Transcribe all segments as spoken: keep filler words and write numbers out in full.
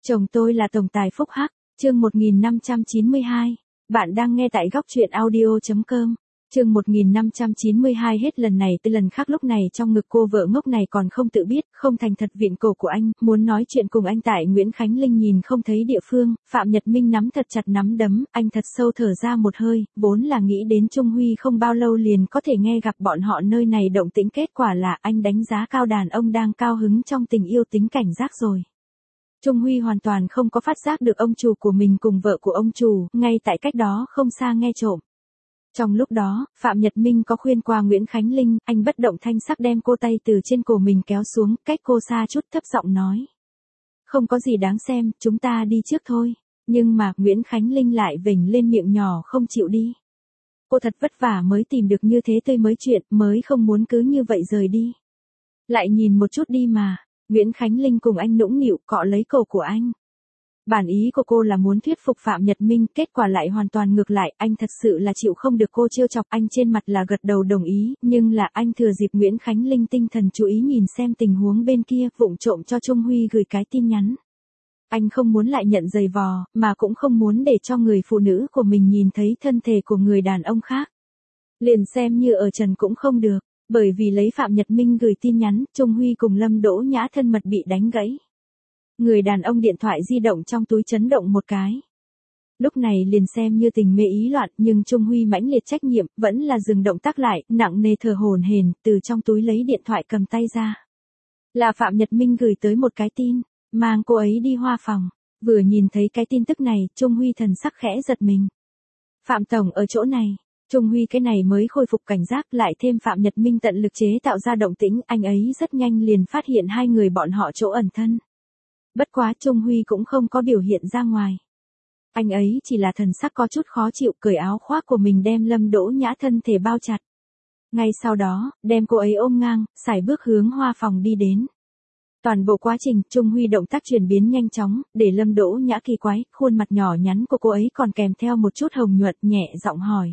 Chồng tôi là tổng tài phúc hắc, chương một nghìn năm trăm chín mươi hai. Bạn đang nghe tại góc truyện audio chấm com. Chương một nghìn năm trăm chín mươi hai hết lần này tới lần khác lúc này trong ngực cô vợ ngốc này còn không tự biết, không thành thật vịn cổ của anh, muốn nói chuyện cùng anh tại Nguyễn Khánh Linh nhìn không thấy địa phương, Phạm Nhật Minh nắm thật chặt nắm đấm, anh thật sâu thở ra một hơi, vốn là nghĩ đến Trung Huy không bao lâu liền có thể nghe gặp bọn họ nơi này động tĩnh, kết quả là anh đánh giá cao đàn ông đang cao hứng trong tình yêu tính cảnh giác rồi. Trung Huy hoàn toàn không có phát giác được ông chủ của mình cùng vợ của ông chủ, ngay tại cách đó không xa nghe trộm. Trong lúc đó, Phạm Nhật Minh có khuyên qua Nguyễn Khánh Linh, anh bất động thanh sắc đem cô tay từ trên cổ mình kéo xuống, cách cô xa chút thấp giọng nói. Không có gì đáng xem, chúng ta đi trước thôi. Nhưng mà, Nguyễn Khánh Linh lại vểnh lên miệng nhỏ không chịu đi. Cô thật vất vả mới tìm được như thế tươi mới chuyện, mới không muốn cứ như vậy rời đi. Lại nhìn một chút đi mà. Nguyễn Khánh Linh cùng anh nũng nịu cọ lấy cổ của anh. Bản ý của cô là muốn thuyết phục Phạm Nhật Minh, kết quả lại hoàn toàn ngược lại, anh thật sự là chịu không được cô trêu chọc, anh trên mặt là gật đầu đồng ý, nhưng là anh thừa dịp Nguyễn Khánh Linh tinh thần chú ý nhìn xem tình huống bên kia, vụng trộm cho Trung Huy gửi cái tin nhắn. Anh không muốn lại nhận giày vò, mà cũng không muốn để cho người phụ nữ của mình nhìn thấy thân thể của người đàn ông khác. Liền xem như ở trần cũng không được. Bởi vì lấy Phạm Nhật Minh gửi tin nhắn, Trung Huy cùng Lâm Đỗ Nhã thân mật bị đánh gãy. Người đàn ông điện thoại di động trong túi chấn động một cái. Lúc này liền xem như tình mê ý loạn, nhưng Trung Huy mãnh liệt trách nhiệm, vẫn là dừng động tác lại, nặng nề thở hổn hển, từ trong túi lấy điện thoại cầm tay ra. Là Phạm Nhật Minh gửi tới một cái tin, mang cô ấy đi Hoa Phòng. Vừa nhìn thấy cái tin tức này, Trung Huy thần sắc khẽ giật mình. Phạm Tổng ở chỗ này. Trung Huy cái này mới khôi phục cảnh giác, lại thêm Phạm Nhật Minh tận lực chế tạo ra động tĩnh, anh ấy rất nhanh liền phát hiện hai người bọn họ chỗ ẩn thân. Bất quá Trung Huy cũng không có biểu hiện ra ngoài. Anh ấy chỉ là thần sắc có chút khó chịu, cởi áo khoác của mình đem Lâm Đỗ Nhã thân thể bao chặt. Ngay sau đó, đem cô ấy ôm ngang, sải bước hướng Hoa Phòng đi đến. Toàn bộ quá trình, Trung Huy động tác chuyển biến nhanh chóng, để Lâm Đỗ Nhã kỳ quái, khuôn mặt nhỏ nhắn của cô ấy còn kèm theo một chút hồng nhuận, nhẹ giọng hỏi.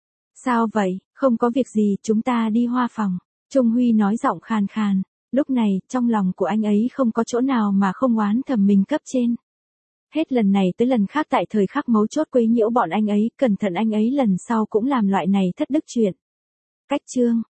Sao vậy, không có việc gì, chúng ta đi Hoa Phòng. Trung Huy nói giọng khàn khàn. Lúc này, trong lòng của anh ấy không có chỗ nào mà không oán thầm mình cấp trên. Hết lần này tới lần khác tại thời khắc mấu chốt quấy nhiễu bọn anh ấy, cẩn thận anh ấy lần sau cũng làm loại này thất đức chuyện. Cách chương.